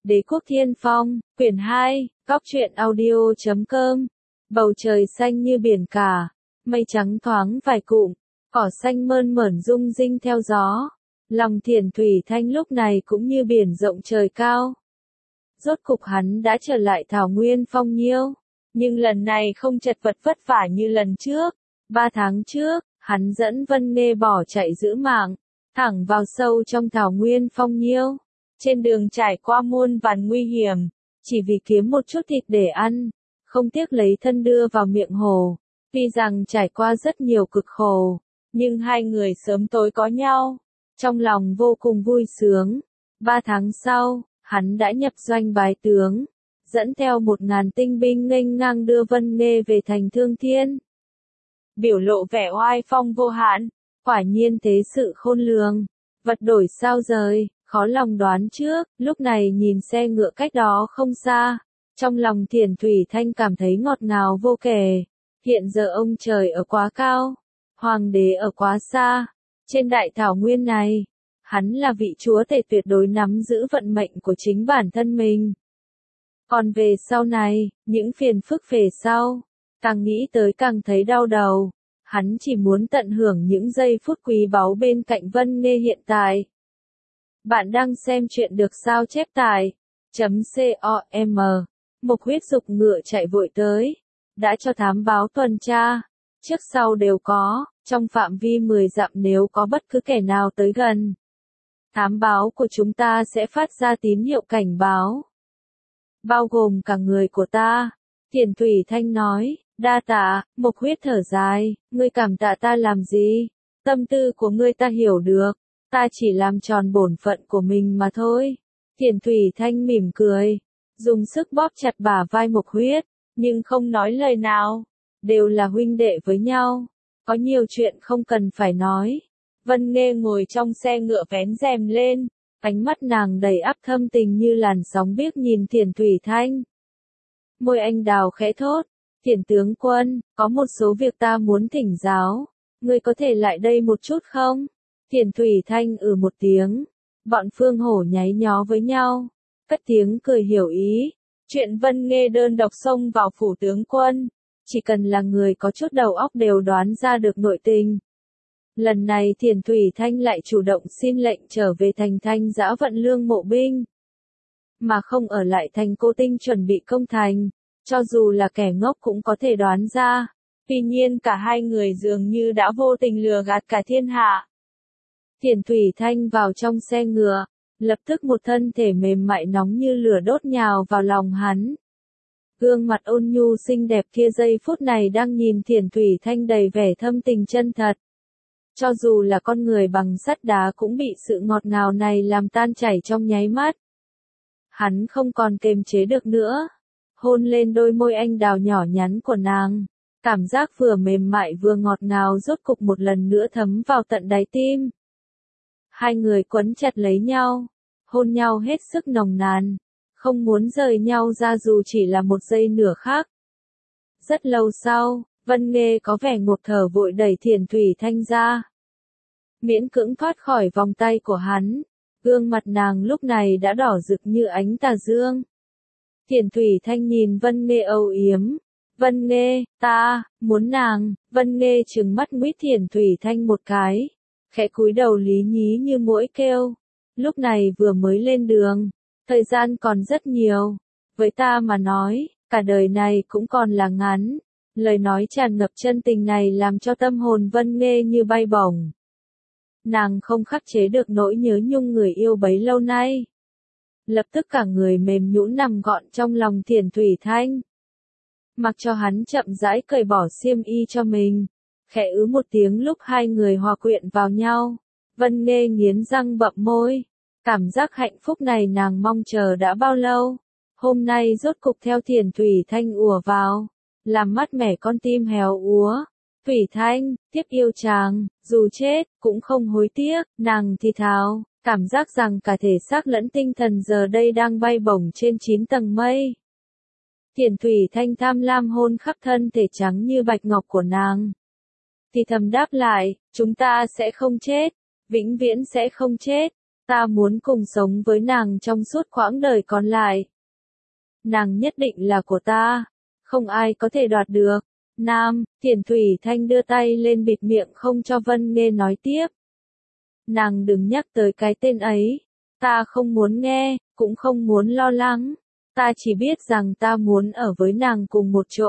Đế quốc thiên phong, quyển 2, góc truyện audio.com. Bầu trời xanh như biển cả, mây trắng thoáng vài cụm, cỏ xanh mơn mởn rung rinh theo gió. Lòng Thiền Thủy Thanh lúc này cũng như biển rộng trời cao. Rốt cục hắn đã trở lại thảo nguyên phong nhiêu, nhưng lần này không chật vật vất vả như lần trước. 3 tháng trước, hắn dẫn Vân Nghê bỏ chạy giữ mạng, thẳng vào sâu trong thảo nguyên phong nhiêu. Trên đường trải qua muôn vàn nguy hiểm, chỉ vì kiếm một chút thịt để ăn, không tiếc lấy thân đưa vào miệng hồ. Tuy rằng trải qua rất nhiều cực khổ, nhưng hai người sớm tối có nhau, trong lòng vô cùng vui sướng. 3 tháng sau, hắn đã nhập doanh bái tướng, dẫn theo 1000 tinh binh nghênh ngang đưa Vân Nghê về thành Thương Thiên. Biểu lộ vẻ oai phong vô hạn, quả nhiên thế sự khôn lường, vật đổi sao rời, khó lòng đoán trước. Lúc này nhìn xe ngựa cách đó không xa, trong lòng Thiền Thủy Thanh cảm thấy ngọt ngào vô kể. Hiện giờ ông trời ở quá cao, hoàng đế ở quá xa, trên đại thảo nguyên này, hắn là vị chúa tể tuyệt đối nắm giữ vận mệnh của chính bản thân mình. Còn về sau này, những phiền phức về sau, càng nghĩ tới càng thấy đau đầu. Hắn chỉ muốn tận hưởng những giây phút quý báu bên cạnh Vân Nghê hiện tại. Bạn đang xem chuyện được sao chép tại .com. Mộc Huyết giục ngựa chạy vội tới, đã cho thám báo tuần tra, trước sau đều có, trong phạm vi 10 dặm nếu có bất cứ kẻ nào tới gần. Thám báo của chúng ta sẽ phát ra tín hiệu cảnh báo. Bao gồm cả người của ta, Thiền Thủy Thanh nói. Đa tạ. Mộc Huyết thở dài, ngươi cảm tạ ta làm gì? Tâm tư của ngươi ta hiểu được, ta chỉ làm tròn bổn phận của mình mà thôi. Thiền Thủy Thanh mỉm cười, dùng sức bóp chặt bả vai Mộc Huyết, nhưng không nói lời nào. Đều là huynh đệ với nhau, có nhiều chuyện không cần phải nói. Vân Nghê ngồi trong xe ngựa vén rèm lên, ánh mắt nàng đầy áp thâm tình như làn sóng biếc nhìn Thiền Thủy Thanh. Môi anh đào khẽ thốt. Thiền tướng quân, có một số việc ta muốn thỉnh giáo, ngươi có thể lại đây một chút không? Thiền Thủy Thanh một tiếng, bọn Phương Hổ nháy nhó với nhau, cất tiếng cười hiểu ý. Chuyện Vân Nghê đơn độc xông vào phủ tướng quân, chỉ cần là người có chút đầu óc đều đoán ra được nội tình. Lần này Thiền Thủy Thanh lại chủ động xin lệnh trở về thành Thanh Dã vận lương mộ binh, mà không ở lại thành Cô Tinh chuẩn bị công thành. Cho dù là kẻ ngốc cũng có thể đoán ra, tuy nhiên cả hai người dường như đã vô tình lừa gạt cả thiên hạ. Thiền Thủy Thanh vào trong xe ngựa, lập tức một thân thể mềm mại nóng như lửa đốt nhào vào lòng hắn. Gương mặt ôn nhu xinh đẹp kia giây phút này đang nhìn Thiền Thủy Thanh đầy vẻ thâm tình chân thật. Cho dù là con người bằng sắt đá cũng bị sự ngọt ngào này làm tan chảy trong nháy mắt. Hắn không còn kềm chế được nữa. Hôn lên đôi môi anh đào nhỏ nhắn của nàng, cảm giác vừa mềm mại vừa ngọt ngào rốt cục một lần nữa thấm vào tận đáy tim. Hai người quấn chặt lấy nhau, hôn nhau hết sức nồng nàn, không muốn rời nhau ra dù chỉ là một giây nửa khắc. Rất lâu sau, Vân Nghê có vẻ ngộp thở vội đẩy Thiền Thủy Thanh ra, miễn cưỡng thoát khỏi vòng tay của hắn. Gương mặt nàng lúc này đã đỏ rực như ánh tà dương. Thiền Thủy Thanh nhìn Vân Nghê âu yếm. Vân Nghê, ta, muốn nàng. Vân Nghê trừng mắt nguyết Thiền Thủy Thanh một cái, khẽ cúi đầu lý nhí như muỗi kêu. Lúc này vừa mới lên đường, thời gian còn rất nhiều. Với ta mà nói, cả đời này cũng còn là ngắn. Lời nói tràn ngập chân tình này làm cho tâm hồn Vân Nghê như bay bổng. Nàng không khắc chế được nỗi nhớ nhung người yêu bấy lâu nay. Lập tức cả người mềm nhũn nằm gọn trong lòng Thiền Thủy Thanh. Mặc cho hắn chậm rãi cởi bỏ xiêm y cho mình. Khẽ một tiếng lúc hai người hòa quyện vào nhau. Vân Nghê nghiến răng bậm môi. Cảm giác hạnh phúc này nàng mong chờ đã bao lâu. Hôm nay rốt cục theo Thiền Thủy Thanh ùa vào, làm mát mẻ con tim héo úa. Thủy Thanh, tiếp yêu chàng, dù chết, cũng không hối tiếc, nàng thì thào. Cảm giác rằng cả thể xác lẫn tinh thần giờ đây đang bay bổng trên 9 tầng mây. Thiền Thủy Thanh tham lam hôn khắp thân thể trắng như bạch ngọc của nàng. Thì thầm đáp lại, chúng ta sẽ không chết, vĩnh viễn sẽ không chết. Ta muốn cùng sống với nàng trong suốt quãng đời còn lại. Nàng nhất định là của ta, không ai có thể đoạt được. Nam, Thiền Thủy Thanh đưa tay lên bịt miệng không cho Vân Nghê nói tiếp. Nàng đừng nhắc tới cái tên ấy, ta không muốn nghe, cũng không muốn lo lắng, ta chỉ biết rằng ta muốn ở với nàng cùng một chỗ.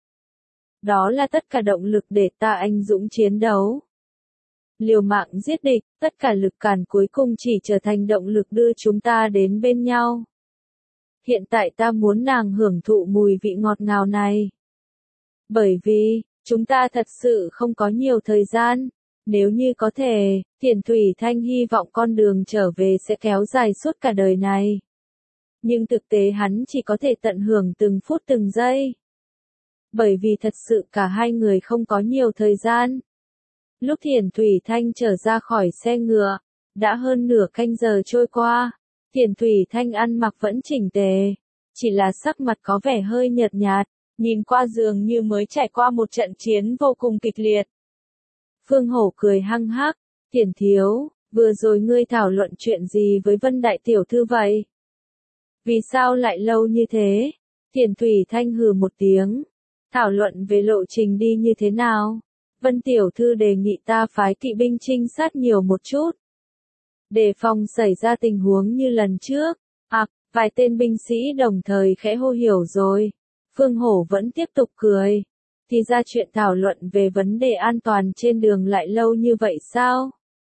Đó là tất cả động lực để ta anh dũng chiến đấu. Liều mạng giết địch, tất cả lực cản cuối cùng chỉ trở thành động lực đưa chúng ta đến bên nhau. Hiện tại ta muốn nàng hưởng thụ mùi vị ngọt ngào này. Bởi vì, chúng ta thật sự không có nhiều thời gian. Nếu như có thể, Thiền Thủy Thanh hy vọng con đường trở về sẽ kéo dài suốt cả đời này. Nhưng thực tế hắn chỉ có thể tận hưởng từng phút từng giây. Bởi vì thật sự cả hai người không có nhiều thời gian. Lúc Thiền Thủy Thanh trở ra khỏi xe ngựa, đã hơn nửa canh giờ trôi qua. Thiền Thủy Thanh ăn mặc vẫn chỉnh tề, chỉ là sắc mặt có vẻ hơi nhợt nhạt, nhìn qua dường như mới trải qua một trận chiến vô cùng kịch liệt. Phương Hổ cười hăng hắc, Thiền thiếu, vừa rồi ngươi thảo luận chuyện gì với Vân Đại Tiểu Thư vậy? Vì sao lại lâu như thế? Thiền Thủy Thanh hừ một tiếng, thảo luận về lộ trình đi như thế nào? Vân Tiểu Thư đề nghị ta phái kỵ binh trinh sát nhiều một chút. Đề phòng xảy ra tình huống như lần trước. Vài tên binh sĩ đồng thời khẽ hô hiểu rồi. Phương Hổ vẫn tiếp tục cười. Thì ra chuyện thảo luận về vấn đề an toàn trên đường lại lâu như vậy sao?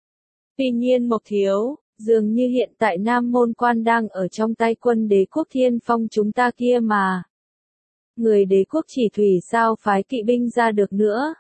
Tuy nhiên Mộc thiếu, dường như hiện tại Nam Môn Quan đang ở trong tay quân đế quốc Thiên Phong chúng ta kia mà. Người đế quốc Chỉ Thủy sao phái kỵ binh ra được nữa?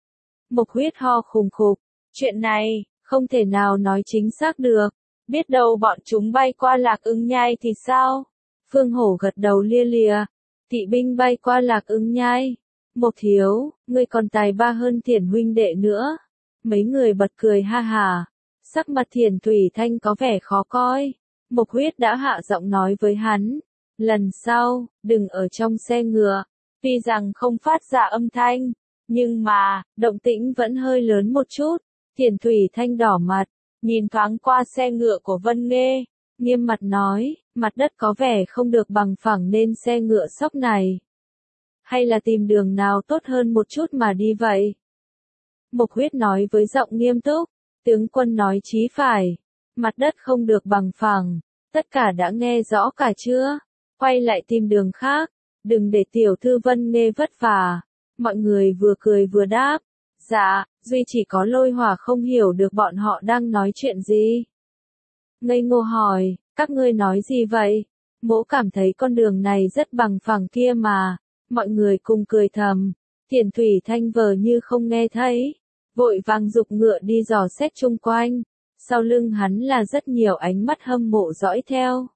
Mộc Huyết ho khùng khục. Chuyện này, không thể nào nói chính xác được. Biết đâu bọn chúng bay qua Lạc Ưng Nhai thì sao? Phương Hổ gật đầu lia lịa. Kỵ binh bay qua Lạc Ưng Nhai. Mộc thiếu, ngươi còn tài ba hơn Thiền huynh đệ nữa. Mấy người bật cười ha hà. Sắc mặt Thiền Thủy Thanh có vẻ khó coi. Mộc Huyết đã hạ giọng nói với hắn. Lần sau, đừng ở trong xe ngựa. Tuy rằng không phát ra âm thanh, nhưng mà, động tĩnh vẫn hơi lớn một chút. Thiền Thủy Thanh đỏ mặt, nhìn thoáng qua xe ngựa của Vân Nghê, nghiêm mặt nói, mặt đất có vẻ không được bằng phẳng nên xe ngựa sóc này. Hay là tìm đường nào tốt hơn một chút mà đi vậy? Mộc Huyết nói với giọng nghiêm túc, tướng quân nói chí phải, mặt đất không được bằng phẳng, tất cả đã nghe rõ cả chưa? Quay lại tìm đường khác, đừng để tiểu thư Vân Nghê vất vả. Mọi người vừa cười vừa đáp, dạ, duy chỉ có Lôi Hỏa không hiểu được bọn họ đang nói chuyện gì. Ngây ngô hỏi, các ngươi nói gì vậy? Mỗ cảm thấy con đường này rất bằng phẳng kia mà. Mọi người cùng cười thầm. Thiền Thủy Thanh vờ như không nghe thấy, vội vàng giục ngựa đi dò xét chung quanh. Sau lưng hắn là rất nhiều ánh mắt hâm mộ dõi theo.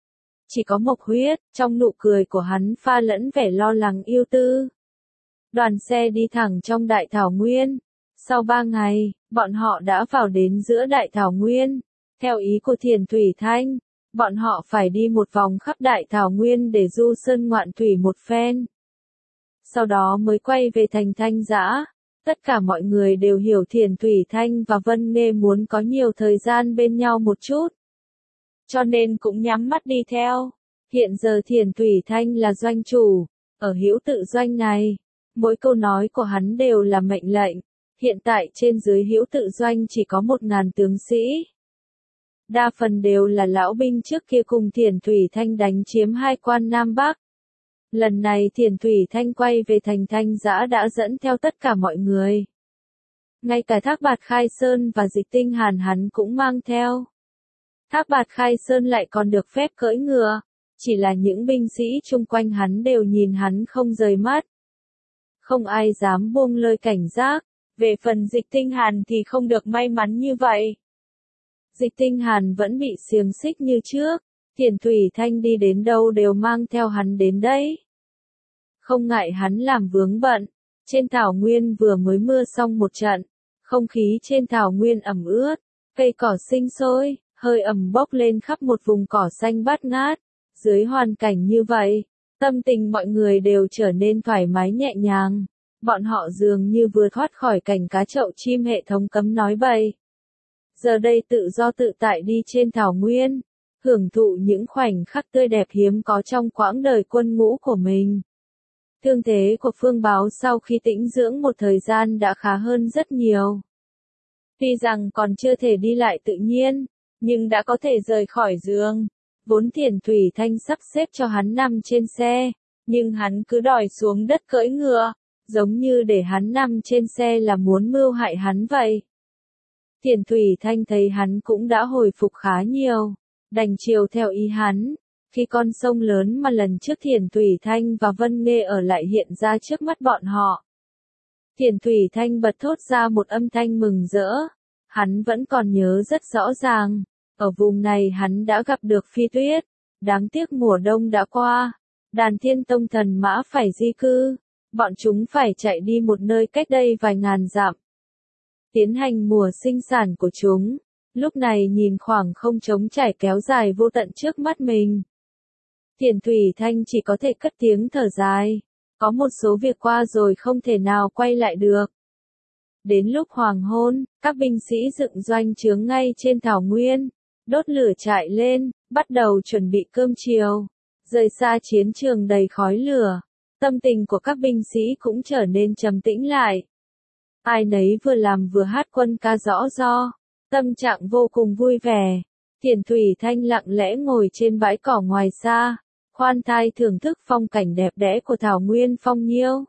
Chỉ có Mộc Huyết, trong nụ cười của hắn pha lẫn vẻ lo lắng yêu tư. Đoàn xe đi thẳng trong Đại Thảo Nguyên. Sau 3 ngày, bọn họ đã vào đến giữa Đại Thảo Nguyên. Theo ý của Thiền Thủy Thanh, bọn họ phải đi một vòng khắp Đại Thảo Nguyên để du sơn ngoạn thủy một phen. Sau đó mới quay về thành Thanh Giã. Tất cả mọi người đều hiểu Thiền Thủy Thanh và Vân Nghê muốn có nhiều thời gian bên nhau một chút. Cho nên cũng nhắm mắt đi theo. Hiện giờ Thiền Thủy Thanh là doanh chủ, ở hữu tự doanh này. Mỗi câu nói của hắn đều là mệnh lệnh. Hiện tại trên dưới hữu tự doanh chỉ có 1000 tướng sĩ. Đa phần đều là lão binh trước kia cùng Thiền Thủy Thanh đánh chiếm 2 quan Nam Bắc. Lần này Thiền Thủy Thanh quay về thành Thanh Giã đã dẫn theo tất cả mọi người. Ngay cả Thác Bạt Khai Sơn và Dịch Tinh Hàn hắn cũng mang theo. Thác Bạt Khai Sơn lại còn được phép cưỡi ngựa. Chỉ là những binh sĩ chung quanh hắn đều nhìn hắn không rời mắt. Không ai dám buông lơi cảnh giác. Về phần Dịch Tinh Hàn thì không được may mắn như vậy. Dịch Tinh Hàn vẫn bị xiềng xích như trước. Thiền Thủy Thanh đi đến đâu đều mang theo hắn đến đấy. Không ngại hắn làm vướng bận. Trên thảo nguyên vừa mới mưa xong một trận. Không khí trên thảo nguyên ẩm ướt. Cây cỏ sinh sôi, hơi ẩm bốc lên khắp một vùng cỏ xanh bát ngát. Dưới hoàn cảnh như vậy, tâm tình mọi người đều trở nên thoải mái nhẹ nhàng. Bọn họ dường như vừa thoát khỏi cảnh cá chậu chim hệ thống cấm nói bậy. giờ đây tự do tự tại đi trên thảo nguyên, hưởng thụ những khoảnh khắc tươi đẹp hiếm có trong quãng đời quân ngũ của mình. Thương thế của Phương Báo sau khi tĩnh dưỡng một thời gian đã khá hơn rất nhiều. Tuy rằng còn chưa thể đi lại tự nhiên, nhưng đã có thể rời khỏi giường. Vốn Thiền Thủy Thanh sắp xếp cho hắn nằm trên xe, nhưng hắn cứ đòi xuống đất cưỡi ngựa, giống như để hắn nằm trên xe là muốn mưu hại hắn vậy. Thiền Thủy Thanh thấy hắn cũng đã hồi phục khá nhiều, đành chiều theo ý hắn. Khi con sông lớn mà lần trước Thiền Thủy Thanh và Vân Nghê ở lại hiện ra trước mắt bọn họ, Thiền Thủy Thanh bật thốt ra một âm thanh mừng rỡ. Hắn vẫn còn nhớ rất rõ ràng, ở vùng này hắn đã gặp được Phi Tuyết. Đáng tiếc mùa đông đã qua, đàn Thiên Tông thần mã phải di cư, bọn chúng phải chạy đi một nơi cách đây vài ngàn dặm, tiến hành mùa sinh sản của chúng. Lúc này nhìn khoảng không trống trải kéo dài vô tận trước mắt mình, Thiền Thủy Thanh chỉ có thể cất tiếng thở dài. Có một số việc qua rồi không thể nào quay lại được. Đến lúc hoàng hôn, các binh sĩ dựng doanh trướng ngay trên thảo nguyên, đốt lửa trại lên, bắt đầu chuẩn bị cơm chiều. Rời xa chiến trường đầy khói lửa, tâm tình của các binh sĩ cũng trở nên trầm tĩnh lại. Ai nấy vừa làm vừa hát quân ca rõ do, tâm trạng vô cùng vui vẻ. Thiền Thủy Thanh lặng lẽ ngồi trên bãi cỏ ngoài xa, khoan thai thưởng thức phong cảnh đẹp đẽ của thảo nguyên phong nhiêu.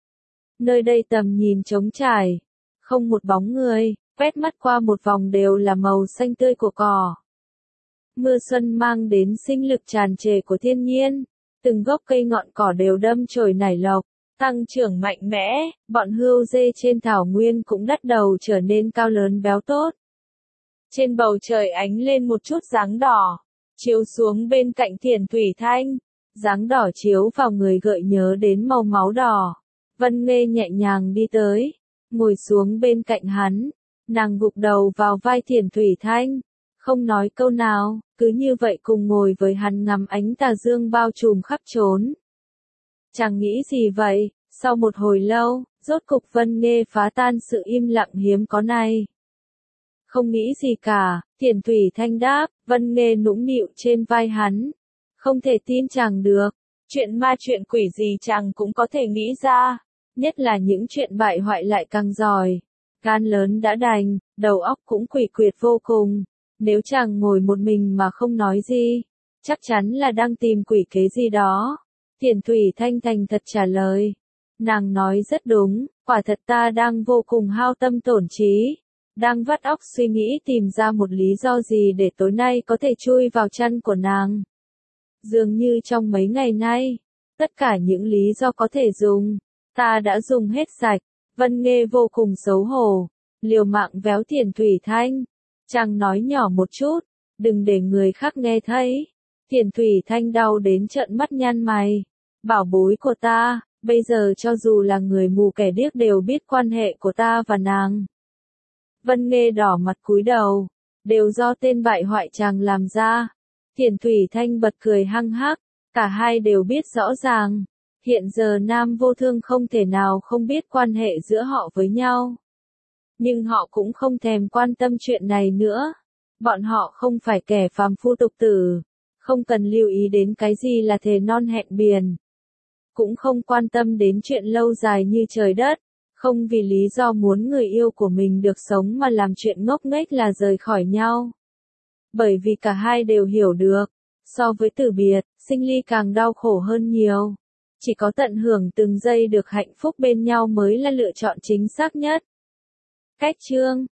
Nơi đây tầm nhìn trống trải, không một bóng người, quét mắt qua một vòng đều là màu xanh tươi của cỏ. Mưa xuân mang đến sinh lực tràn trề của thiên nhiên, từng gốc cây ngọn cỏ đều đâm chồi nảy lộc, tăng trưởng mạnh mẽ, bọn hươu dê trên thảo nguyên cũng bắt đầu trở nên cao lớn béo tốt. Trên bầu trời ánh lên một chút dáng đỏ, chiếu xuống bên cạnh Thiền Thủy Thanh, dáng đỏ chiếu vào người gợi nhớ đến màu máu đỏ. Vân Nghê nhẹ nhàng đi tới, ngồi xuống bên cạnh hắn, nàng gục đầu vào vai Thiền Thủy Thanh, không nói câu nào, cứ như vậy cùng ngồi với hắn ngắm ánh tà dương bao trùm khắp chốn. Chẳng nghĩ gì vậy, sau một hồi lâu, rốt cục Vân Nghê phá tan sự im lặng hiếm có này. Không nghĩ gì cả, Thiền Thủy Thanh đáp. Vân Nghê nũng nịu trên vai hắn. Không thể tin chàng được, chuyện ma chuyện quỷ gì chàng cũng có thể nghĩ ra, nhất là những chuyện bại hoại lại càng giỏi. Gan lớn đã đành, đầu óc cũng quỷ quyệt vô cùng. Nếu chàng ngồi một mình mà không nói gì, chắc chắn là đang tìm quỷ kế gì đó. Thiền Thủy Thanh thành thật trả lời. Nàng nói rất đúng, quả thật ta đang vô cùng hao tâm tổn trí. Đang vắt óc suy nghĩ tìm ra một lý do gì để tối nay có thể chui vào chăn của nàng. Dường như trong mấy ngày nay, tất cả những lý do có thể dùng, ta đã dùng hết sạch. Vân Nghê vô cùng xấu hổ, liều mạng véo Thiền Thủy Thanh. Chàng nói nhỏ một chút, đừng để người khác nghe thấy. Thiền Thủy Thanh đau đến trợn mắt nhăn mày. Bảo bối của ta, bây giờ cho dù là người mù kẻ điếc đều biết quan hệ của ta và nàng. Vân Nghê đỏ mặt cúi đầu, đều do tên bại hoại chàng làm ra. Thiền Thủy Thanh bật cười hăng hắc, cả hai đều biết rõ ràng. Hiện giờ Nam Vô Thương không thể nào không biết quan hệ giữa họ với nhau. Nhưng họ cũng không thèm quan tâm chuyện này nữa. Bọn họ không phải kẻ phàm phu tục tử, không cần lưu ý đến cái gì là thề non hẹn biển. Cũng không quan tâm đến chuyện lâu dài như trời đất. Không vì lý do muốn người yêu của mình được sống mà làm chuyện ngốc nghếch là rời khỏi nhau. Bởi vì cả hai đều hiểu được, so với từ biệt, sinh ly càng đau khổ hơn nhiều. Chỉ có tận hưởng từng giây được hạnh phúc bên nhau mới là lựa chọn chính xác nhất. Cách chương